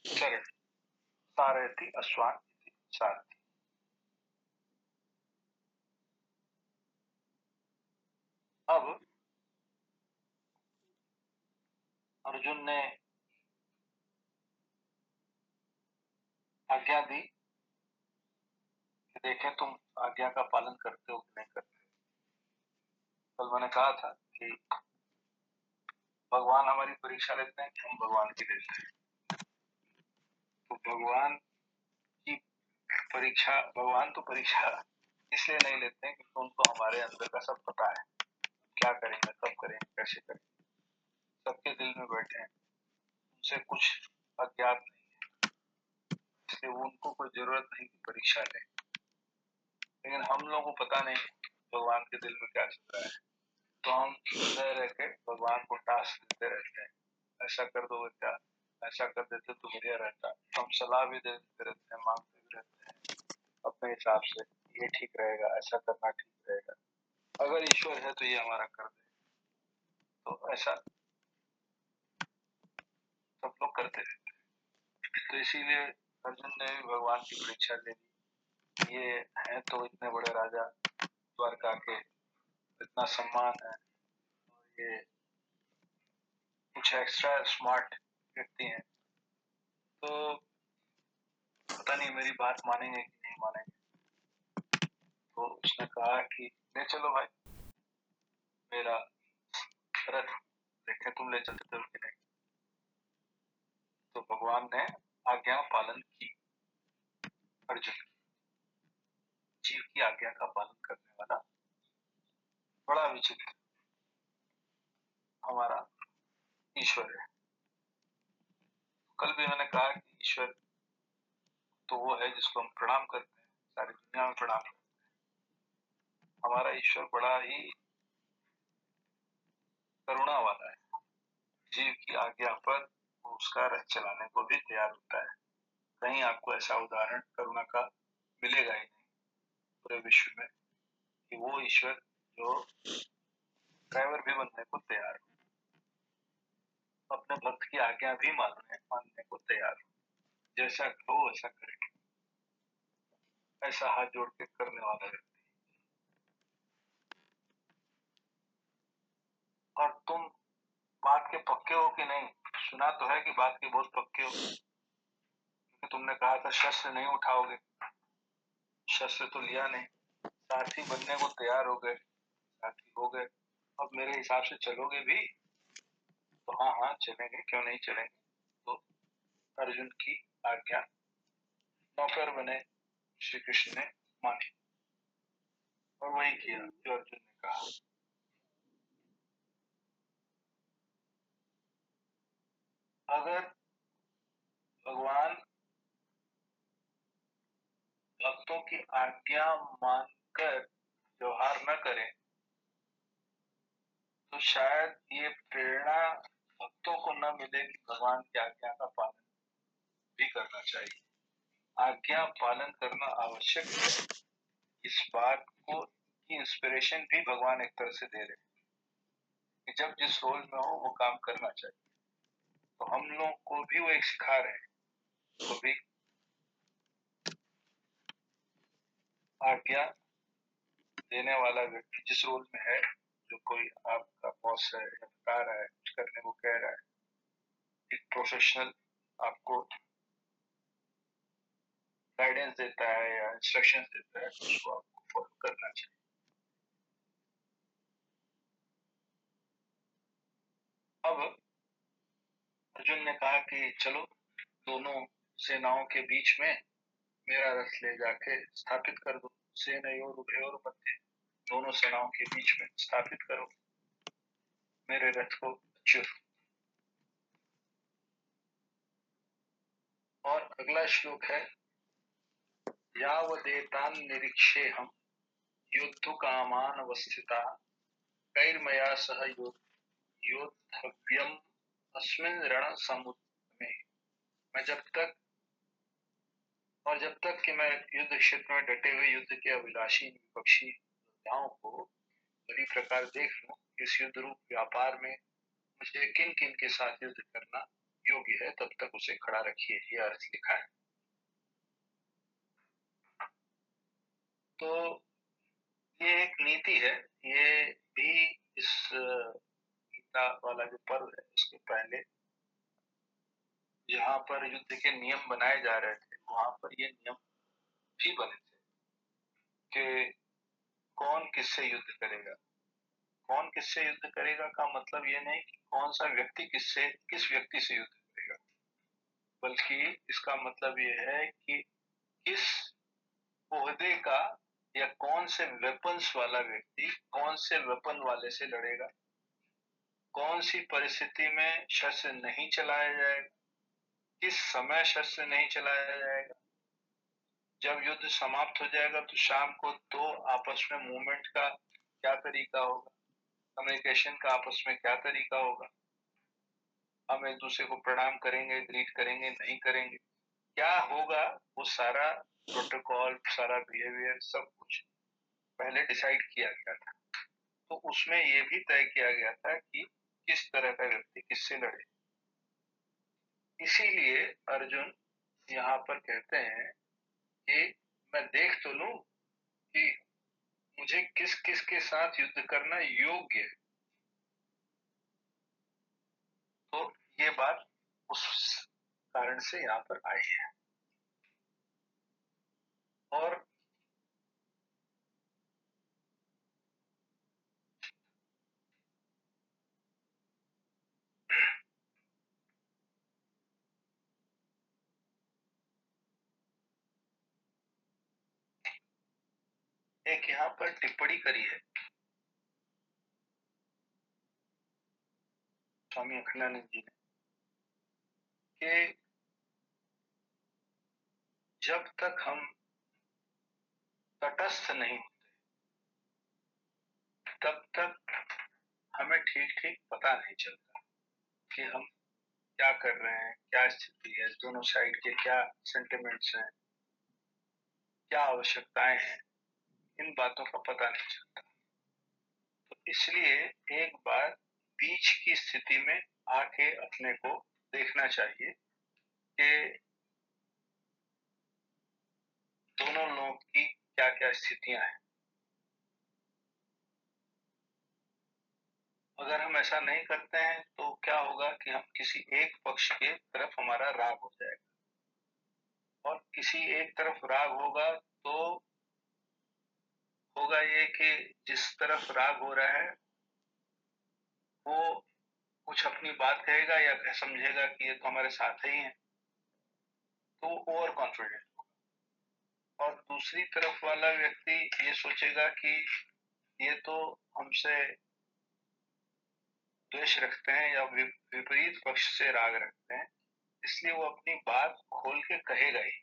चरण सारथि अश्वान सारथि। अब अर्जुन ने आज्ञा दी कि देखें तुम आज्ञा का पालन करते हो कि नहीं करते। कल मैंने कहा था कि भगवान हमारी परीक्षा लेते हैं कि हम भगवान की लेते हैं। तो भगवान की परीक्षा, भगवान तो परीक्षा इसलिए नहीं लेते हैं क्योंकि उनको हमारे अंदर का सब पता है, क्या करेंगे, कब करेंगे, कैसे करेंगे, सबके दिल में बैठे हैं, उनसे कुछ अज्ञात नहीं है, इसलिए उनको कोई जरूरत नहीं कि परीक्षा ले। लेकिन हम लोगों को पता नहीं भगवान के दिल में क्या चल रहा है, तो हम हृदय रह के भगवान को टास्क देते रहते हैं, ऐसा कर दोगे क्या, ऐसा कर देते तो बढ़िया रहता। हम सलाह भी देते रहते हैं, मांगते भी रहते हैं अपने हिसाब से, ये ठीक रहेगा, ऐसा करना ठीक रहेगा, अगर ईश्वर है तो ये हमारा कर दे। तो ऐसा सब लोग करते रहते हैं। तो इसीलिए अर्जुन ने भी भगवान की परीक्षा ले ली। ये है तो इतने बड़े राजा द्वारका के, इतना सम्मान है, और ये कुछ एक्स्ट्रा स्मार्ट व्यक्ति हैं, तो पता नहीं मेरी बात मानेंगे कि नहीं मानेंगे। तो उसने कहा कि ले चलो भाई, मेरा रथ देखे तुम ले चलते हो कि नहीं। तो भगवान ने आज्ञा पालन की। अर्जुन, जीव की आज्ञा का पालन करने वाला बड़ा विचित्र हमारा ईश्वर है। कल भी मैंने कहा कि ईश्वर तो वो है जिसको हम प्रणाम करते हैं, सारी दुनिया में प्रणाम करते हैं। हमारा ईश्वर बड़ा ही करुणा वाला है, जीव की आज्ञा पर वो उसका रथ चलाने को भी तैयार होता है। कहीं आपको ऐसा उदाहरण करुणा का मिलेगा ही नहीं पूरे विश्व में कि वो ईश्वर जो ड्राइवर भी बनने को तैयार हो, अपने भक्त की आज्ञा भी मानने को तैयार हो, जैसा कहो वैसा करेगा, ऐसा हाथ जोड़ के करने वाला व्यक्ति। और तुम बात के पक्के हो कि नहीं? सुना तो है कि बात के बहुत पक्के हो, क्योंकि तुमने कहा था शस्त्र नहीं उठाओगे, शस्त्र तो लिया नहीं, साथी बनने को तैयार हो गए, साथी हो गए, अब मेरे हिसाब से चलोगे भी? तो हाँ हाँ चलेंगे, क्यों नहीं चलेंगे। तो अर्जुन की आज्ञा नौकर बने श्री कृष्ण ने मानी और वही किया जो अर्जुन ने कहा। अगर भगवान भक्तों की आज्ञा मानकर व्यवहार न करें तो शायद ये प्रेरणा भक्तों को न मिले कि भगवान की आज्ञा का पालन भी करना चाहिए। आज्ञा पालन करना आवश्यक है, इस बात को की इंस्पिरेशन भी भगवान एक तरह से दे रहे हैं कि जब जिस रोल में हो वो काम करना चाहिए। तो हम लोग को भी वो एक सिखा रहे हैं, तो भी आज्ञा देने वाला व्यक्ति जिस रोल में है, जो कोई आपका बॉस है या बता रहा है, कुछ करने को कह रहा है, एक प्रोफेशनल आपको गाइडेंस देता है या इंस्ट्रक्शन देता है, तो उसको आपको फॉलो करना चाहिए। अब अर्जुन ने कहा कि चलो दोनों सेनाओं के बीच में मेरा रथ ले जाके स्थापित कर दो, सेनयोर उभयोर मध्ये, दोनों सेनाओं के बीच में स्थापित करो मेरे रथ को अच्युत। और अगला श्लोक है, यावदेतान निरीक्षेऽहं योद्धुकामान् अवस्थिता कैर्मया सह योद्धव्यम् अस्मिन् रणसमुद्यमे। मैं जब तक कि मैं युद्ध क्षेत्र में डटे हुए युद्ध के अभिलाषी विपक्षी योद्धाओं को बुरी प्रकार देख लूं, इस युद्ध रूप व्यापार में मुझे किन किन के साथ युद्ध करना योग्य है तब तक उसे खड़ा रखिए, ये अर्थ लिखा है। तो ये एक नीति है। ये भी इस गीता वाला जो पर्व है इसके पहले जहाँ पर युद्ध के नियम बनाए जा रहे थे वहां पर ये नियम भी बने थे कि कौन किससे युद्ध करेगा। कौन किससे युद्ध करेगा का मतलब ये नहीं कि कौन सा व्यक्ति किस व्यक्ति से युद्ध करेगा, बल्कि इसका मतलब ये है कि किस ओहदे का या कौन से वेपन्स वाला व्यक्ति कौन से वेपन वाले से लड़ेगा, कौन सी परिस्थिति में शस्त्र नहीं चलाया जाएगा, किस समय शस्त्र नहीं चलाया जाएगा। जब युद्ध समाप्त हो जाएगा तो शाम को दो आपस में मूवमेंट का क्या तरीका होगा, कम्युनिकेशन का आपस में क्या तरीका होगा, हम एक दूसरे को प्रणाम करेंगे, ग्रीट करेंगे, नहीं करेंगे, क्या होगा, वो सारा प्रोटोकॉल, सारा बिहेवियर सब कुछ पहले डिसाइड किया गया था। तो उसमें ये भी तय किया गया था कि किस तरह का व्यक्ति किससे लड़े। इसीलिए अर्जुन यहाँ पर कहते हैं कि मैं देख तो लूं कि मुझे किस किस के साथ युद्ध करना योग्य है। तो ये बात उस कारण से यहाँ पर आई है। और एक यहाँ पर टिप्पणी करी है स्वामी अखंडानंद जी ने कि जब तक हम तटस्थ नहीं तब तक हमें ठीक ठीक पता नहीं चलता कि हम क्या कर रहे हैं, क्या स्थिति है, दोनों साइड के क्या सेंटिमेंट्स हैं, क्या आवश्यकताएं हैं, इन बातों का पता नहीं चलता। तो इसलिए एक बार बीच की स्थिति में आके अपने को देखना चाहिए कि दोनों लोगों की क्या क्या स्थितियां हैं। अगर हम ऐसा नहीं करते हैं तो क्या होगा कि हम किसी एक पक्ष के तरफ हमारा राग हो जाएगा, और किसी एक तरफ राग होगा तो होगा ये कि जिस तरफ राग हो रहा है वो कुछ अपनी बात कहेगा या समझेगा कि ये तो हमारे साथ ही है, तो ओवर कॉन्फिडेंट होगा। और दूसरी तरफ वाला व्यक्ति ये सोचेगा कि ये तो हमसे द्वेष रखते हैं या विपरीत पक्ष से राग रखते हैं, इसलिए वो अपनी बात खोल के कहेगा ही।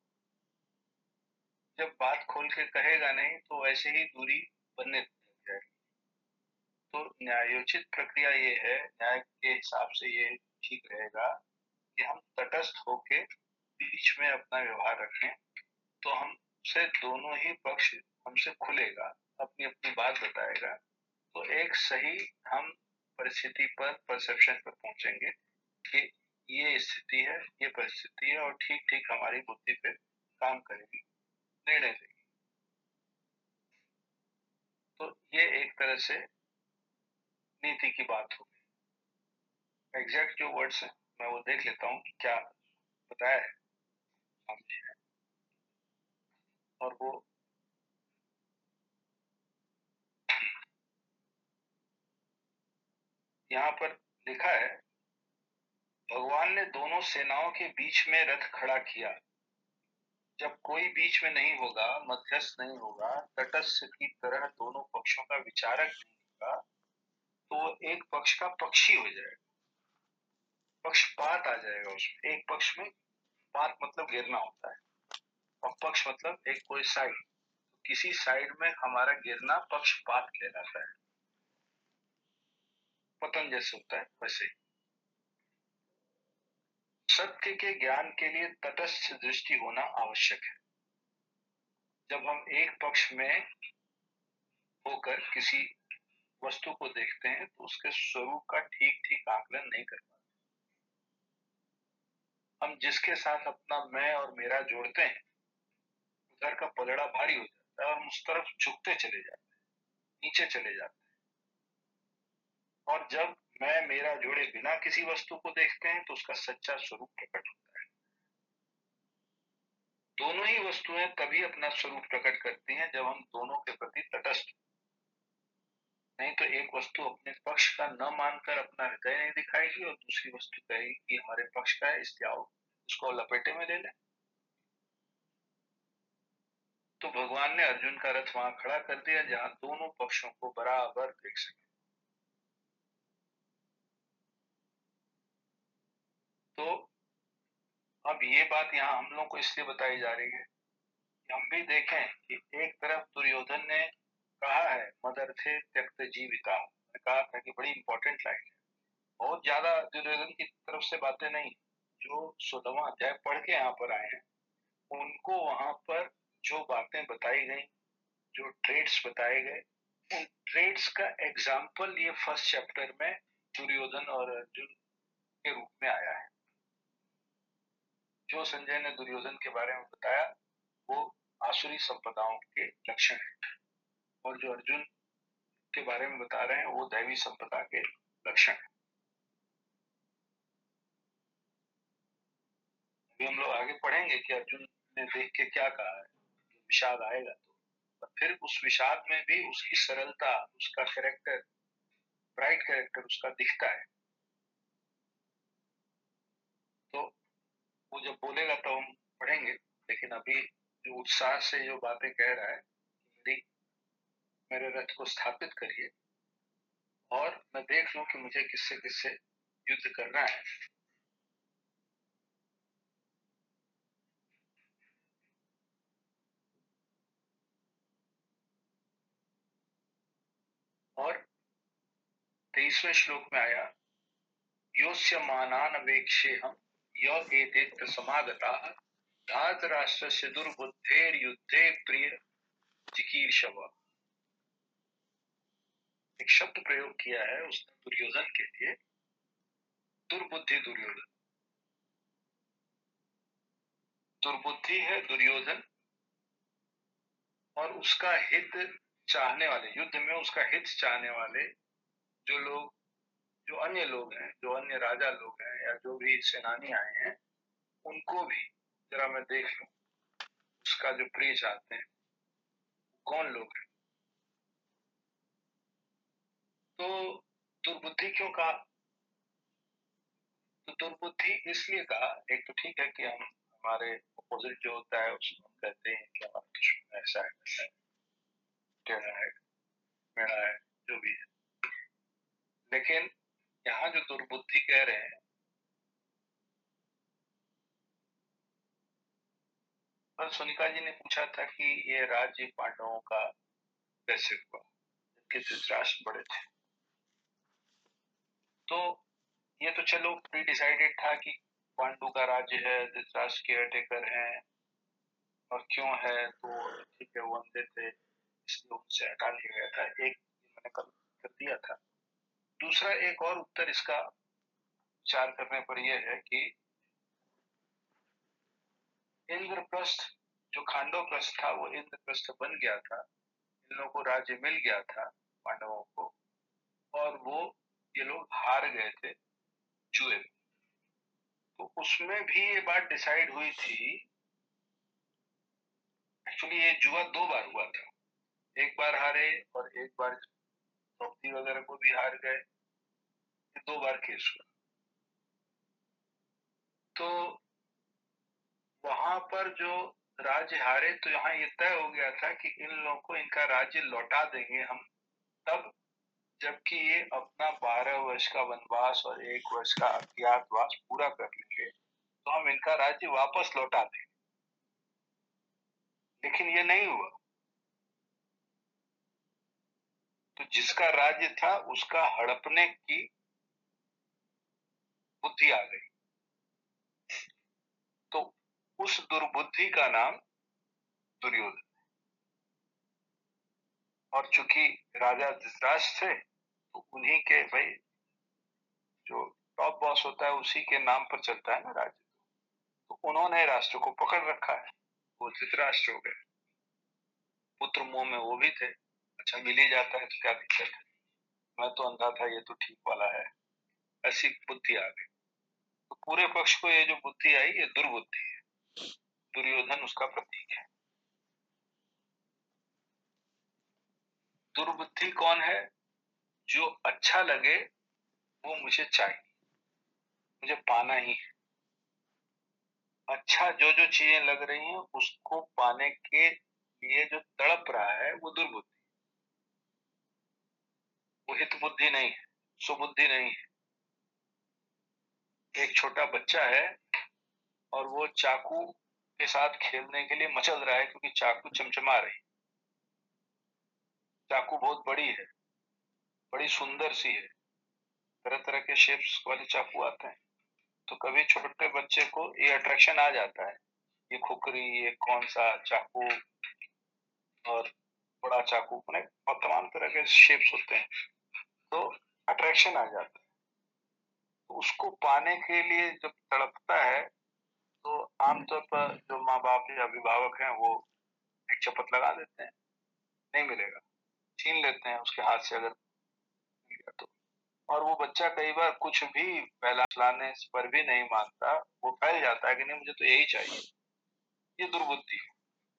जब बात खोल के कहेगा नहीं तो ऐसे ही दूरी बनने लग जाएगी। तो न्यायोचित प्रक्रिया ये है, न्याय के हिसाब से ये ठीक रहेगा कि हम तटस्थ होके बीच में अपना व्यवहार रखें, तो हमसे दोनों ही पक्ष हमसे खुलेगा, अपनी अपनी बात बताएगा, तो एक सही हम परिस्थिति पर, परसेप्शन पर पहुंचेंगे कि ये स्थिति है, ये परिस्थिति है, और ठीक ठीक हमारी बुद्धि पे काम करेगी, निर्णय लेगी। तो ये एक तरह से नीति की बात होगी। एग्जैक्ट जो वर्ड्स हैं मैं वो देख लेता हूँ कि क्या बताया है स्वामी जी ने, और वो यहाँ पर लिखा है, भगवान ने दोनों सेनाओं के बीच में रथ खड़ा किया। जब कोई बीच में नहीं होगा, मध्यस्थ नहीं होगा, तटस्थ की तरह दोनों पक्षों का विचारक नहीं होगा, तो वो एक पक्ष का पक्षी हो जाएगा, पक्षपात आ जाएगा उसमें। एक पक्ष में पात मतलब गिरना होता है, और पक्ष मतलब एक कोई साइड, तो किसी साइड में हमारा गिरना पक्षपात कहलाता है, पतन जैसे होता है वैसे। सत्य के ज्ञान के लिए तटस्थ दृष्टि होना आवश्यक है। जब हम एक पक्ष में होकर किसी वस्तु को देखते हैं तो उसके स्वरूप का ठीक ठीक आकलन नहीं कर पाते। हम जिसके साथ अपना मैं और मेरा जोड़ते हैं उधर का पलड़ा भारी हो जाता है और हम उस तरफ झुकते चले जाते हैं, नीचे चले जाते हैं। और जब मैं मेरा जोड़े बिना किसी वस्तु को देखते हैं तो उसका सच्चा स्वरूप प्रकट होता है। दोनों ही वस्तुएं तभी अपना स्वरूप प्रकट करती हैं जब हम दोनों के प्रति तटस्थ। नहीं तो एक वस्तु अपने पक्ष का न मानकर अपना हृदय नहीं दिखाएगी और दूसरी वस्तु कहेगी कि हमारे पक्ष का है, इसलिए आओ उसको लपेटे में ले लें। तो भगवान ने अर्जुन का रथ वहां खड़ा कर दिया जहां दोनों पक्षों को बराबर देख सके। तो अब ये बात यहाँ हम लोग को इसलिए बताई जा रही है कि हम भी देखें कि एक तरफ दुर्योधन ने कहा है मदर्थे त्यक्त जीविका, कहा था कि बड़ी इंपॉर्टेंट लाइन है। बहुत ज्यादा दुर्योधन की तरफ से बातें नहीं, जो 16वां अध्याय पढ़ के यहाँ पर आए हैं उनको वहां पर जो बातें बताई गई, जो ट्रेड्स बताए गए, उन ट्रेड्स का एग्जाम्पल ये फर्स्ट चैप्टर में दुर्योधन और अर्जुन के रूप में आया है। जो संजय ने दुर्योधन के बारे में बताया वो आसुरी संपदाओं के लक्षण है और जो अर्जुन के बारे में बता रहे हैं वो दैवी संपदा के लक्षण है। अभी हम लोग आगे पढ़ेंगे कि अर्जुन ने देख के क्या कहा है, विषाद आएगा तो फिर उस विषाद में भी उसकी सरलता, उसका कैरेक्टर, ब्राइट कैरेक्टर उसका दिखता है। तो वो जब बोलेगा तो हम पढ़ेंगे, लेकिन अभी जो उत्साह से जो बातें कह रहा है, मेरे रथ को स्थापित करिए और मैं देख लूं कि मुझे किससे किससे युद्ध करना है। और 23वें श्लोक में आया योस्य मानान वेक्षेहम य एतेत्र समागताः धातराष्ट्रस्य दुर्बुद्धेर युद्धे प्रिय चिकीर्षव। एक शब्द प्रयोग किया है उसने दुर्योधन के लिए, दुर्बुद्धि दुर्योधन। दुर्बुद्धि है दुर्योधन और उसका हित चाहने वाले, युद्ध में उसका हित चाहने वाले जो लोग, जो अन्य लोग हैं, जो अन्य राजा लोग हैं या जो भी सेनानी आए हैं उनको भी जरा मैं देख लूं उसका जो प्रिय चाहते हैं कौन लोग हैं। तो दुर्बुद्धि क्यों कहा? तो दुर्बुद्धि इसलिए कहा, एक तो ठीक है कि हम हमारे अपोजिट जो होता है उसको हम कहते हैं कि हमारा दुश्मन ऐसा है, वैसा है, टेढ़ा है, मेढ़ा है, जो भी है। लेकिन यहाँ जो दुर्बुद्धि कह रहे हैं, पर सोनिका जी ने पूछा था कि ये राज्य पांडवों का कैसे हुआ जबकि धृतराष्ट्र बड़े थे। तो ये तो चलो प्री डिसाइडेड था कि पांडु का राज्य है, धृतराष्ट्र केयर टेकर हैं और क्यों है तो ठीक है वो अंधे थे इसलिए उनसे हटा लिया गया था। एक मैंने कल कर दिया था। दूसरा एक और उत्तर इसका विचार करने पर यह है कि इंद्रप्रस्थ जो खांडव प्रस्थ था वो इंद्रप्रस्थ बन गया था, इन लोगों को राज्य मिल गया था पांडवों को, और वो ये लोग हार गए थे जुए। तो उसमें भी ये बात डिसाइड हुई थी, एक्चुअली ये जुआ 2 बार हुआ था, एक बार हारे और एक बार द्रौपदी वगैरह को भी हार गए, 2 बार केस हुआ। तो वहां पर जो राज्य हारे तो यहाँ ये तय हो गया था कि इन लोगों को इनका राज्य लौटा देंगे हम तब जबकि ये अपना 12 वर्ष का वनवास और 1 वर्ष का अज्ञातवास पूरा कर लेंगे तो हम इनका राज्य वापस लौटा देंगे। लेकिन ये नहीं हुआ। तो जिसका राज्य था उसका हड़पने की बुद्धि आ गई, तो उस दुर्बुद्धि का नाम दुर्योधन। और चूंकि राजा धृतराष्ट्र थे तो उन्हीं के भाई जो टॉप बॉस होता है उसी के नाम पर चलता है ना राज्य। तो उन्होंने राष्ट्र को पकड़ रखा है, वो धृतराष्ट्र हो गए। पुत्र मोह में वो भी थे, अच्छा मिल ही जाता है तो क्या दिक्कत है, मैं तो अंधा था ये तो ठीक वाला है, ऐसी बुद्धि आ गई। तो पूरे पक्ष को ये जो बुद्धि आई ये दुर्बुद्धि है, दुर्योधन उसका प्रतीक है। दुर्बुद्धि कौन है? जो अच्छा लगे वो मुझे चाहिए, मुझे पाना ही है। अच्छा जो जो चीजें लग रही हैं उसको पाने के लिए जो तड़प रहा है वो दुर्बुद्धि, वो हित बुद्धि नहीं है, सुबुद्धि नहीं है। एक छोटा बच्चा है और वो चाकू के साथ खेलने के लिए मचल रहा है क्योंकि चाकू चमचमा रही, चाकू बहुत बड़ी है, बड़ी सुंदर सी है, तरह तरह के शेप्स वाले चाकू आते हैं। तो कभी छोटे बच्चे को ये अट्रैक्शन आ जाता है, ये खुकरी, ये कौन सा चाकू, और बड़ा चाकू, मैंने और तमाम तरह के शेप्स होते हैं, तो अट्रैक्शन आ जाता है। तो उसको पाने के लिए जब तड़पता है तो आमतौर पर जो माँ बाप या अभिभावक हैं वो एक चपत लगा देते हैं, नहीं मिलेगा, छीन लेते हैं उसके हाथ से अगर मिल गया तो। और वो बच्चा कई बार कुछ भी फैलाने पर भी नहीं मानता, वो फैल जाता है कि नहीं मुझे तो यही चाहिए। ये दुर्बुद्धि है।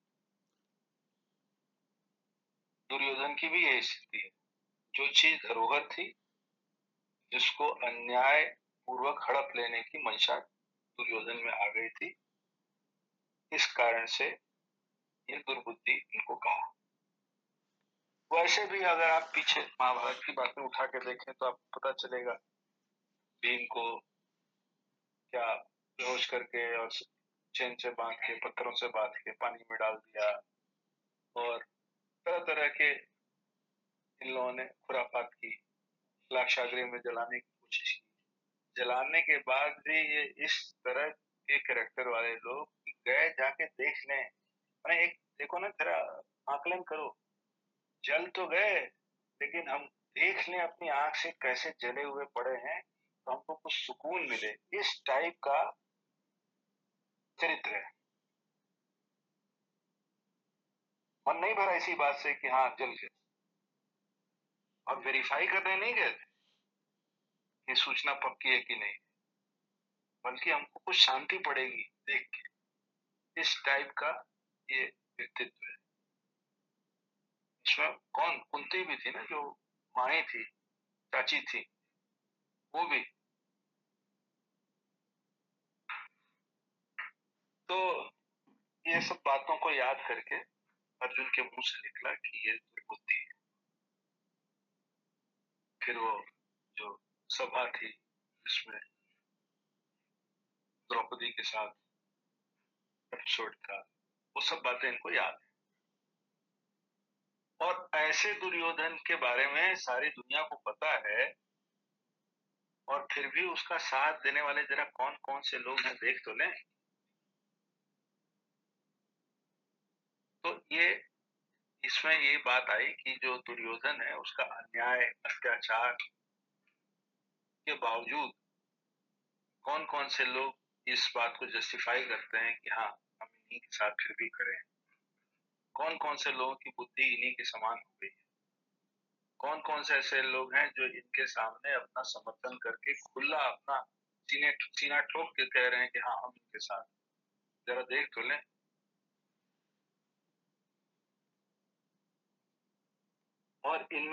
दुर्योधन की भी यही स्थिति है। जो चीज धरोहर थी, जिसको अन्याय पूर्वक हड़प लेने की मंशा दुर्योधन में आ गई थी, इस कारण से ये दुर्बुद्धि इनको कहा। वैसे भी अगर आप पीछे महाभारत की बातें उठा के देखें तो आपको पता चलेगा भीम को क्या बेहोश करके और चेन से बांध के, पत्थरों से बांध के पानी में डाल दिया, और तरह तरह के इन लोगों ने खुरापात की, लाक्षागृह में जलाने की कोशिश की। जलाने के बाद भी ये इस तरह के कैरेक्टर वाले लोग गए जाके देख लें, मैंने एक देखो ना, तेरा आकलन करो, जल तो गए लेकिन हम देख लें अपनी आंख से कैसे जले हुए पड़े हैं तो हमको कुछ सुकून मिले, इस टाइप का चरित्र है। मन नहीं भरा इसी बात से कि हाँ जल गए, और वेरीफाई करने नहीं गए थे कि सूचना पक्की है कि नहीं, बल्कि हमको कुछ शांति पड़ेगी देख के, इस टाइप का ये व्यक्तित्व है। इसमें कौन, कुंती भी थी ना जो माई थी, चाची थी, वो भी। तो ये सब बातों को याद करके अर्जुन के मुंह से निकला कि ये दुर्बुद्धि है। फिर वो जो सभा थी जिसमें द्रौपदी के साथ एपिसोड था, वो सब बातें इनको याद है। और ऐसे दुर्योधन के बारे में सारी दुनिया को पता है, और फिर भी उसका साथ देने वाले जरा कौन कौन से लोग हैं देख तो लें। तो ये इसमें ये बात आई कि जो दुर्योधन है उसका अन्याय अत्याचार के बावजूद कौन कौन से लोग इस बात को जस्टिफाई करते हैं कि हाँ हम इन्हीं के साथ फिर भी खड़े हैं, कौन कौन से लोगों की बुद्धि इन्हीं के समान हो गई है, कौन कौन से ऐसे लोग हैं जो इनके सामने अपना समर्थन करके खुला अपना सीना ठोक के कह रहे हैं कि हाँ हम इनके साथ, जरा देख तो लें। और इनमें